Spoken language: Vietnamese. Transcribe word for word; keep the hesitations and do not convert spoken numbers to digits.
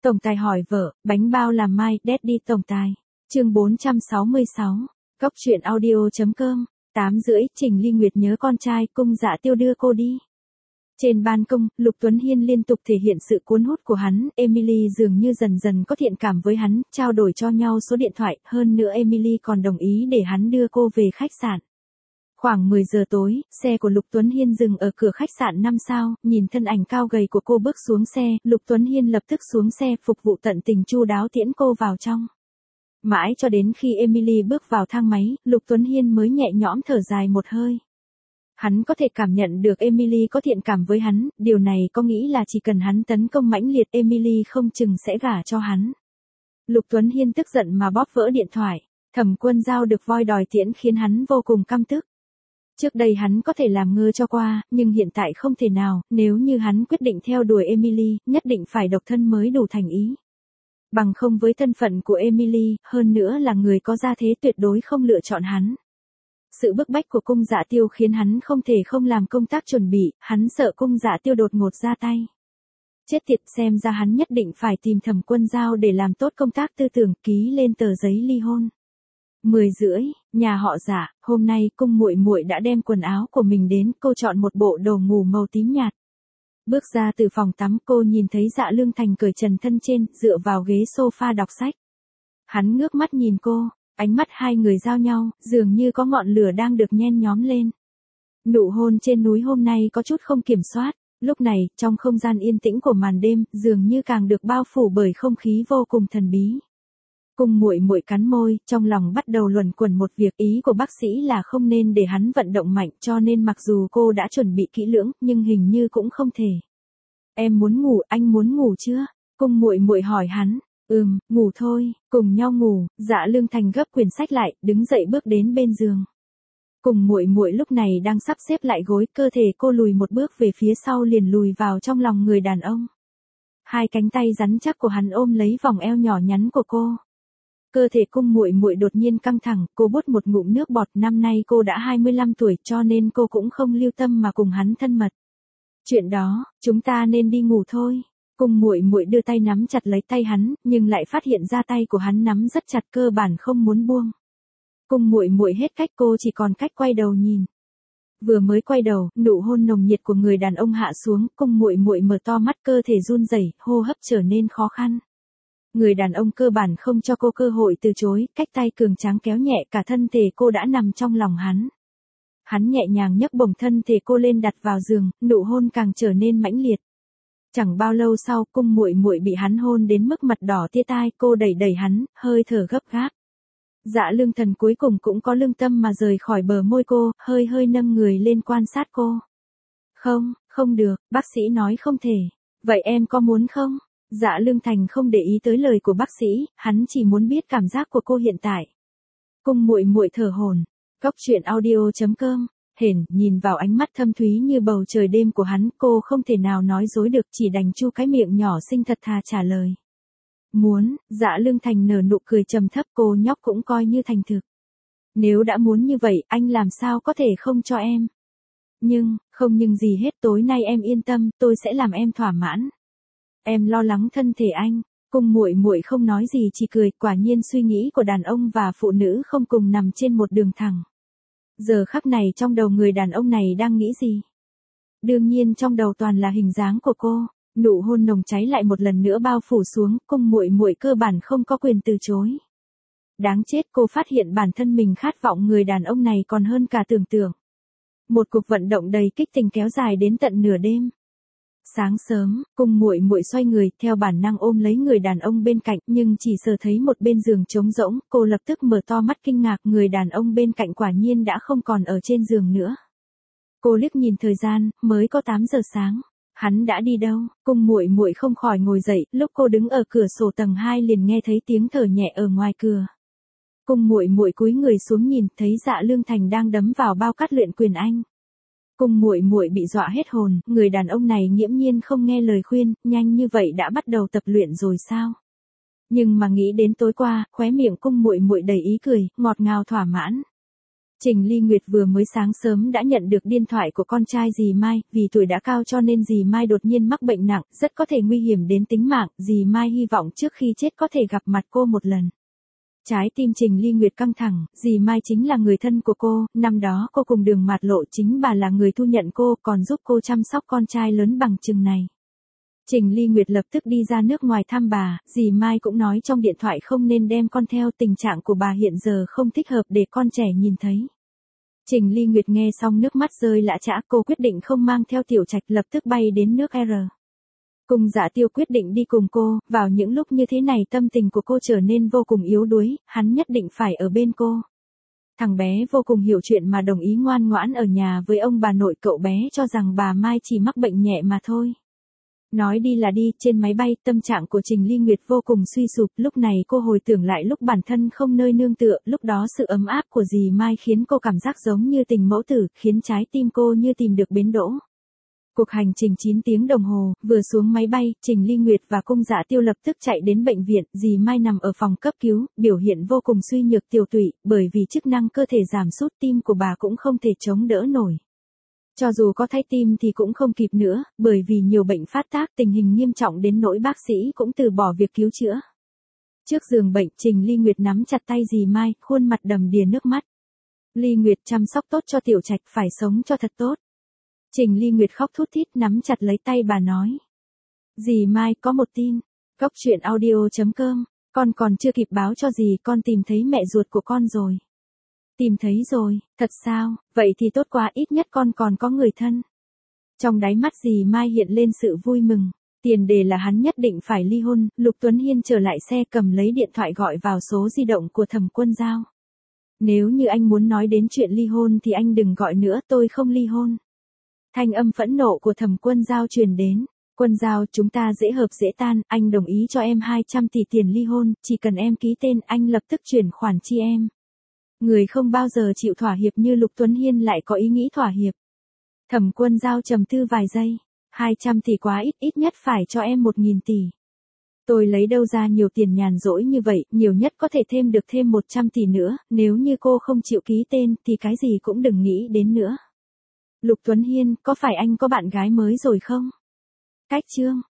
Tổng tài hỏi vợ, bánh bao làm mai, Daddy tổng tài. Chương bốn trăm sáu mươi sáu. Cóc truyện audio.com. tám rưỡi, Trình Ly Nguyệt nhớ con trai, Cung Dạ Tiêu đưa cô đi. Trên ban công, Lục Tuấn Hiên liên tục thể hiện sự cuốn hút của hắn, Emily dường như dần dần có thiện cảm với hắn, trao đổi cho nhau số điện thoại, hơn nữa Emily còn đồng ý để hắn đưa cô về khách sạn. Khoảng mười giờ tối, xe của Lục Tuấn Hiên dừng ở cửa khách sạn năm sao, nhìn thân ảnh cao gầy của cô bước xuống xe, Lục Tuấn Hiên lập tức xuống xe phục vụ tận tình chu đáo tiễn cô vào trong. Mãi cho đến khi Emily bước vào thang máy, Lục Tuấn Hiên mới nhẹ nhõm thở dài một hơi. Hắn có thể cảm nhận được Emily có thiện cảm với hắn, điều này có nghĩ là chỉ cần hắn tấn công mãnh liệt Emily không chừng sẽ gả cho hắn. Lục Tuấn Hiên tức giận mà bóp vỡ điện thoại, Thẩm Quân Giao được voi đòi tiễn khiến hắn vô cùng căm tức. Trước đây hắn có thể làm ngơ cho qua, nhưng hiện tại không thể nào, nếu như hắn quyết định theo đuổi Emily, nhất định phải độc thân mới đủ thành ý. Bằng không với thân phận của Emily, hơn nữa là người có gia thế tuyệt đối không lựa chọn hắn. Sự bức bách của Cung Dạ Tiêu khiến hắn không thể không làm công tác chuẩn bị, hắn sợ Cung Dạ Tiêu đột ngột ra tay. Chết tiệt, xem ra hắn nhất định phải tìm Thẩm Quân Giao để làm tốt công tác tư tưởng, ký lên tờ giấy ly hôn. Mười rưỡi, nhà họ Dạ, hôm nay Cung muội muội đã đem quần áo của mình đến, cô chọn một bộ đồ ngủ màu tím nhạt. Bước ra từ phòng tắm, cô nhìn thấy Dạ Lương Thành cởi trần thân trên, dựa vào ghế sofa đọc sách. Hắn ngước mắt nhìn cô, ánh mắt hai người giao nhau, dường như có ngọn lửa đang được nhen nhóm lên. Nụ hôn trên núi hôm nay có chút không kiểm soát, lúc này, trong không gian yên tĩnh của màn đêm, dường như càng được bao phủ bởi không khí vô cùng thần bí. Cung muội muội cắn môi, trong lòng bắt đầu luẩn quẩn một việc, ý của bác sĩ là không nên để hắn vận động mạnh, cho nên mặc dù cô đã chuẩn bị kỹ lưỡng, nhưng hình như cũng không thể. Em muốn ngủ, anh muốn ngủ chưa? Cung muội muội hỏi hắn. Ừm, ngủ thôi, cùng nhau ngủ. Dạ Lương Thành gấp quyển sách lại, đứng dậy bước đến bên giường. Cùng muội muội lúc này đang sắp xếp lại gối, cơ thể cô lùi một bước về phía sau liền lùi vào trong lòng người đàn ông. Hai cánh tay rắn chắc của hắn ôm lấy vòng eo nhỏ nhắn của cô. Cơ thể Cung muội muội đột nhiên căng thẳng, cô bút một ngụm nước bọt, năm nay cô đã hai mươi lăm tuổi cho nên cô cũng không lưu tâm mà cùng hắn thân mật. Chuyện đó, chúng ta nên đi ngủ thôi. Cung muội muội đưa tay nắm chặt lấy tay hắn, nhưng lại phát hiện ra tay của hắn nắm rất chặt, cơ bản không muốn buông. Cung muội muội hết cách, cô chỉ còn cách quay đầu nhìn. Vừa mới quay đầu, nụ hôn nồng nhiệt của người đàn ông hạ xuống, Cung muội muội mở to mắt, cơ thể run rẩy, hô hấp trở nên khó khăn. Người đàn ông cơ bản không cho cô cơ hội từ chối, cách tay cường tráng kéo nhẹ, cả thân thể cô đã nằm trong lòng hắn. Hắn nhẹ nhàng nhấc bổng thân thể cô lên đặt vào giường, nụ hôn càng trở nên mãnh liệt. Chẳng bao lâu sau, Cung muội muội bị hắn hôn đến mức mặt đỏ tia tai, cô đẩy đẩy hắn, hơi thở gấp gáp. Dạ Lương Thần cuối cùng cũng có lương tâm mà rời khỏi bờ môi cô, hơi hơi nâng người lên quan sát cô. Không, không được, bác sĩ nói không thể. Vậy em có muốn không? Dạ Lương Thành không để ý tới lời của bác sĩ, hắn chỉ muốn biết cảm giác của cô hiện tại. Cung muội muội thở hổn. Cóc truyện audio.com. Hển, nhìn vào ánh mắt thâm thúy như bầu trời đêm của hắn, cô không thể nào nói dối được, chỉ đành chu cái miệng nhỏ xinh thật thà trả lời. Muốn. Dạ Lương Thành nở nụ cười trầm thấp, cô nhóc cũng coi như thành thực. Nếu đã muốn như vậy, anh làm sao có thể không cho em. Nhưng, không nhưng gì hết, tối nay em yên tâm, tôi sẽ làm em thỏa mãn. Em lo lắng thân thể anh. Cung muội muội không nói gì chỉ cười, quả nhiên suy nghĩ của đàn ông và phụ nữ không cùng nằm trên một đường thẳng. Giờ khắc này trong đầu người đàn ông này đang nghĩ gì? Đương nhiên trong đầu toàn là hình dáng của cô, nụ hôn nồng cháy lại một lần nữa bao phủ xuống, Cung muội muội cơ bản không có quyền từ chối. Đáng chết, cô phát hiện bản thân mình khát vọng người đàn ông này còn hơn cả tưởng tượng. Một cuộc vận động đầy kích tình kéo dài đến tận nửa đêm. Sáng sớm, Cung muội muội xoay người, theo bản năng ôm lấy người đàn ông bên cạnh, nhưng chỉ sờ thấy một bên giường trống rỗng, cô lập tức mở to mắt kinh ngạc, người đàn ông bên cạnh quả nhiên đã không còn ở trên giường nữa. Cô liếc nhìn thời gian, mới có tám giờ sáng. Hắn đã đi đâu? Cung muội muội không khỏi ngồi dậy, lúc cô đứng ở cửa sổ tầng hai liền nghe thấy tiếng thở nhẹ ở ngoài cửa. Cung muội muội cúi người xuống nhìn, thấy Dạ Lương Thành đang đấm vào bao cát luyện quyền anh. Cung muội muội bị dọa hết hồn, người đàn ông này nghiễm nhiên không nghe lời khuyên, nhanh như vậy đã bắt đầu tập luyện rồi sao? Nhưng mà nghĩ đến tối qua, khóe miệng cung muội muội đầy ý cười, ngọt ngào thỏa mãn. Trình Ly Nguyệt vừa mới sáng sớm đã nhận được điện thoại của con trai dì Mai, vì tuổi đã cao cho nên dì Mai đột nhiên mắc bệnh nặng, rất có thể nguy hiểm đến tính mạng, dì Mai hy vọng trước khi chết có thể gặp mặt cô một lần. Trái tim Trình Ly Nguyệt căng thẳng, dì Mai chính là người thân của cô, năm đó cô cùng Đường Mạt Lộ chính bà là người thu nhận cô, còn giúp cô chăm sóc con trai lớn bằng chừng này. Trình Ly Nguyệt lập tức đi ra nước ngoài thăm bà, dì Mai cũng nói trong điện thoại không nên đem con theo, tình trạng của bà hiện giờ không thích hợp để con trẻ nhìn thấy. Trình Ly Nguyệt nghe xong nước mắt rơi lã chã, cô quyết định không mang theo Tiểu Trạch, lập tức bay đến nước R. Cung Dạ Tiêu quyết định đi cùng cô, vào những lúc như thế này tâm tình của cô trở nên vô cùng yếu đuối, hắn nhất định phải ở bên cô. Thằng bé vô cùng hiểu chuyện mà đồng ý ngoan ngoãn ở nhà với ông bà nội, cậu bé cho rằng bà Mai chỉ mắc bệnh nhẹ mà thôi. Nói đi là đi, trên máy bay, tâm trạng của Trình Ly Nguyệt vô cùng suy sụp, lúc này cô hồi tưởng lại lúc bản thân không nơi nương tựa, lúc đó sự ấm áp của dì Mai khiến cô cảm giác giống như tình mẫu tử, khiến trái tim cô như tìm được bến đỗ. Cuộc hành trình chín tiếng đồng hồ, vừa xuống máy bay, Trình Ly Nguyệt và Cung Dạ Tiêu lập tức chạy đến bệnh viện, dì Mai nằm ở phòng cấp cứu, biểu hiện vô cùng suy nhược tiểu tụy, bởi vì chức năng cơ thể giảm sút, tim của bà cũng không thể chống đỡ nổi. Cho dù có thay tim thì cũng không kịp nữa, bởi vì nhiều bệnh phát tác, tình hình nghiêm trọng đến nỗi bác sĩ cũng từ bỏ việc cứu chữa. Trước giường bệnh, Trình Ly Nguyệt nắm chặt tay dì Mai, khuôn mặt đầm đìa nước mắt. Ly Nguyệt, chăm sóc tốt cho Tiểu Trạch, phải sống cho thật tốt. Trình Ly Nguyệt khóc thút thít nắm chặt lấy tay bà nói. Dì Mai, có một tin. Cốc truyện audio chấm com, con còn chưa kịp báo cho dì, con tìm thấy mẹ ruột của con rồi. Tìm thấy rồi, thật sao, vậy thì tốt quá, ít nhất con còn có người thân. Trong đáy mắt dì Mai hiện lên sự vui mừng, tiền đề là hắn nhất định phải ly hôn. Lục Tuấn Hiên trở lại xe cầm lấy điện thoại gọi vào số di động của Thẩm Quân Giao. Nếu như anh muốn nói đến chuyện ly hôn thì anh đừng gọi nữa, tôi không ly hôn. Thanh âm phẫn nộ của Thẩm Quân Giao truyền đến. Quân Giao, chúng ta dễ hợp dễ tan, anh đồng ý cho em hai trăm tỷ tiền ly hôn, chỉ cần em ký tên anh lập tức chuyển khoản chi em. Người không bao giờ chịu thỏa hiệp như Lục Tuấn Hiên lại có ý nghĩ thỏa hiệp. Thẩm Quân Giao trầm tư vài giây. hai trăm tỷ quá ít, ít nhất phải cho em một nghìn tỷ. Tôi lấy đâu ra nhiều tiền nhàn rỗi như vậy, nhiều nhất có thể thêm được thêm một trăm tỷ nữa, nếu như cô không chịu ký tên thì cái gì cũng đừng nghĩ đến nữa. Lục Tuấn Hiên, có phải anh có bạn gái mới rồi không? Cách chương.